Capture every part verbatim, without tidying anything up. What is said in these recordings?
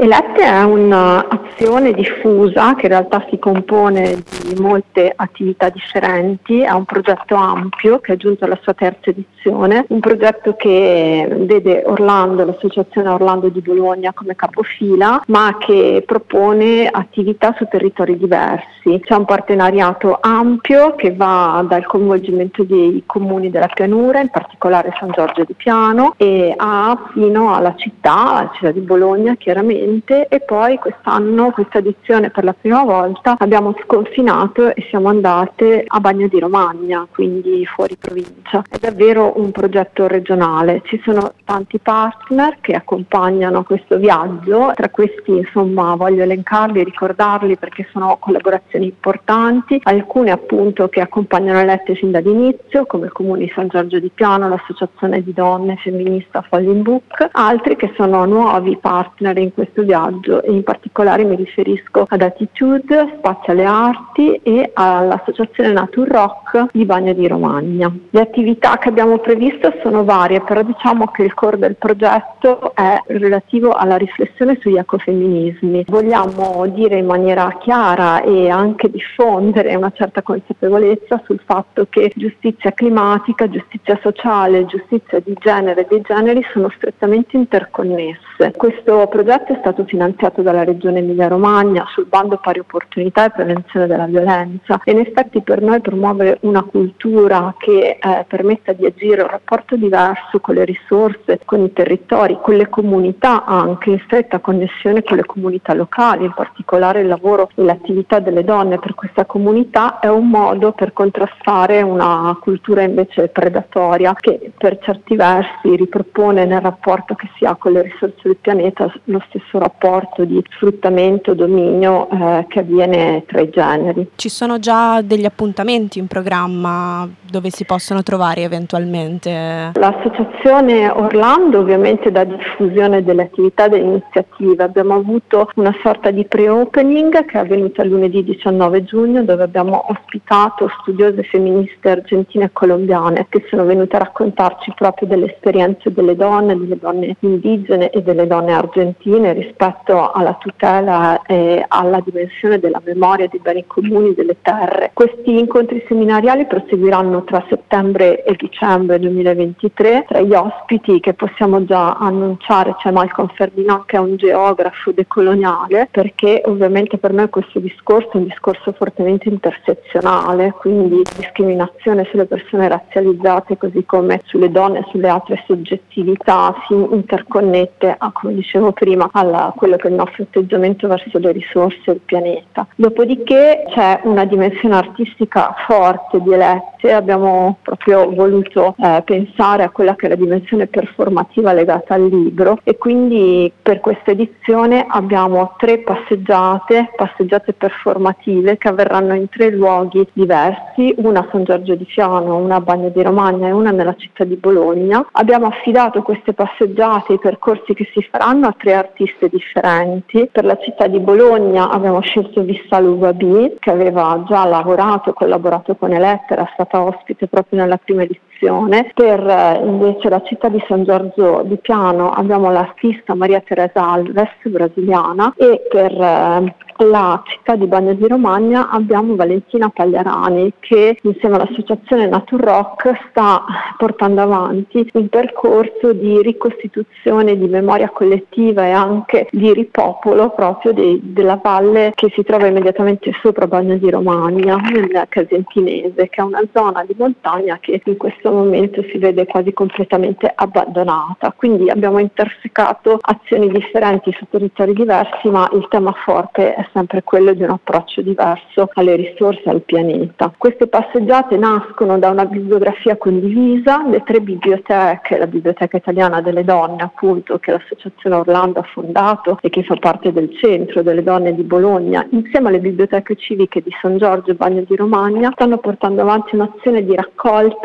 Elette è un'azione diffusa che in realtà si compone di molte attività differenti, è un progetto ampio che è giunto alla sua terza edizione, un progetto che vede Orlando, l'associazione Orlando di Bologna come capofila, ma che propone attività su territori diversi. C'è un partenariato ampio che va dal coinvolgimento dei comuni della pianura, in particolare San Giorgio di Piano, e a fino alla città, alla città di Bologna chiaramente. E poi quest'anno, questa edizione per la prima volta, abbiamo sconfinato e siamo andate a Bagno di Romagna, quindi fuori provincia. È davvero un progetto regionale, ci sono tanti partner che accompagnano questo viaggio, tra questi insomma voglio elencarli e ricordarli perché sono collaborazioni importanti, alcune appunto che accompagnano Elette fin dall'inizio, come il Comune di San Giorgio di Piano, l'Associazione di Donne Femminista Falling Book, altri che sono nuovi partner in questo viaggio e in particolare mi riferisco ad Attitude, Spazio alle Arti e all'Associazione Natur Rock di Bagno di Romagna. Le attività che abbiamo previsto sono varie, però diciamo che il core del progetto è relativo alla riflessione sugli ecofemminismi. Vogliamo dire in maniera chiara e anche diffondere una certa consapevolezza sul fatto che giustizia climatica, giustizia sociale, giustizia di genere e dei generi sono strettamente interconnesse. Questo progetto è stato finanziato dalla Regione Emilia-Romagna sul bando pari opportunità e prevenzione della violenza e in effetti per noi promuovere una cultura che eh, permetta di agire un rapporto diverso con le risorse, con i territori, con le comunità anche in stretta connessione con le comunità locali, in particolare il lavoro e l'attività delle donne per questa comunità è un modo per contrastare una cultura invece predatoria che per certi versi ripropone nel rapporto che si ha con le risorse del pianeta lo stesso rapporto di sfruttamento, dominio eh, che avviene tra i generi. Ci sono già degli appuntamenti in programma dove si possono trovare eventualmente? L'associazione Orlando ovviamente dà diffusione delle attività e delle iniziative. Abbiamo avuto una sorta di pre-opening che è avvenuta lunedì diciannove giugno dove abbiamo ospitato studiose femministe argentine e colombiane che sono venute a raccontarci proprio delle esperienze delle donne, delle donne indigene e delle donne argentine rispetto alla tutela e alla dimensione della memoria dei beni comuni delle terre. Questi incontri seminariali proseguiranno tra settembre e dicembre duemilaventitré. Tra gli ospiti che possiamo già annunciare c'è Malcolm Ferdinand che è un geografo decoloniale, perché ovviamente per noi questo discorso è un discorso fortemente intersezionale, quindi discriminazione sulle persone razzializzate così come sulle donne e sulle altre soggettività si interconnette a, come dicevo prima, a quello che è il nostro atteggiamento verso le risorse del pianeta. Dopodiché c'è una dimensione artistica forte di Elette, abbiamo proprio voluto eh, pensare a quella che è la dimensione performativa legata al libro e quindi per questa edizione abbiamo tre passeggiate, passeggiate performative che avverranno in tre luoghi diversi, una a San Giorgio di Piano, una a Bagno di Romagna e una nella città di Bologna. Abbiamo affidato queste passeggiate, i percorsi che si faranno a tre artiste differenti. Per la città di Bologna abbiamo scelto Vissalu Babi che aveva già lavorato e collaborato con Elette, era stata ospite proprio nella prima edizione. Per eh, invece la città di San Giorgio di Piano abbiamo l'artista Maria Teresa Alves, brasiliana, e per eh, la città di Bagno di Romagna abbiamo Valentina Pagliarani che insieme all'associazione Natur Rock sta portando avanti un percorso di ricostituzione, di memoria collettiva e anche di ripopolo proprio de- della valle che si trova immediatamente sopra Bagno di Romagna, nel Casentinese, che è una zona di montagna che in questo momento si vede quasi completamente abbandonata. Quindi abbiamo intersecato azioni differenti su territori diversi, ma il tema forte è sempre quello di un approccio diverso alle risorse, al pianeta. Queste passeggiate nascono da una bibliografia condivisa, le tre biblioteche, la Biblioteca Italiana delle Donne appunto che l'associazione Orlando ha fondato e che fa parte del Centro delle Donne di Bologna, insieme alle biblioteche civiche di San Giorgio e Bagno di Romagna, stanno portando avanti un'azione di raccolta di suggerimenti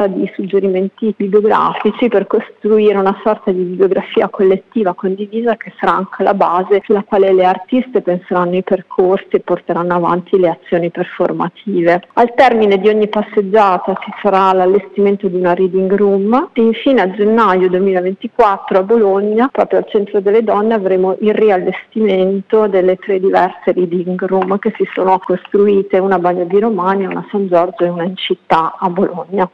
suggerimenti bibliografici per costruire una sorta di bibliografia collettiva condivisa che sarà anche la base sulla quale le artiste penseranno i percorsi e porteranno avanti le azioni performative. Al termine di ogni passeggiata ci sarà l'allestimento di una reading room e infine a gennaio duemilaventiquattro a Bologna, proprio al Centro delle Donne, avremo il riallestimento delle tre diverse reading room che si sono costruite, una a Bagno di Romagna, una a San Giorgio e una in città a Bologna.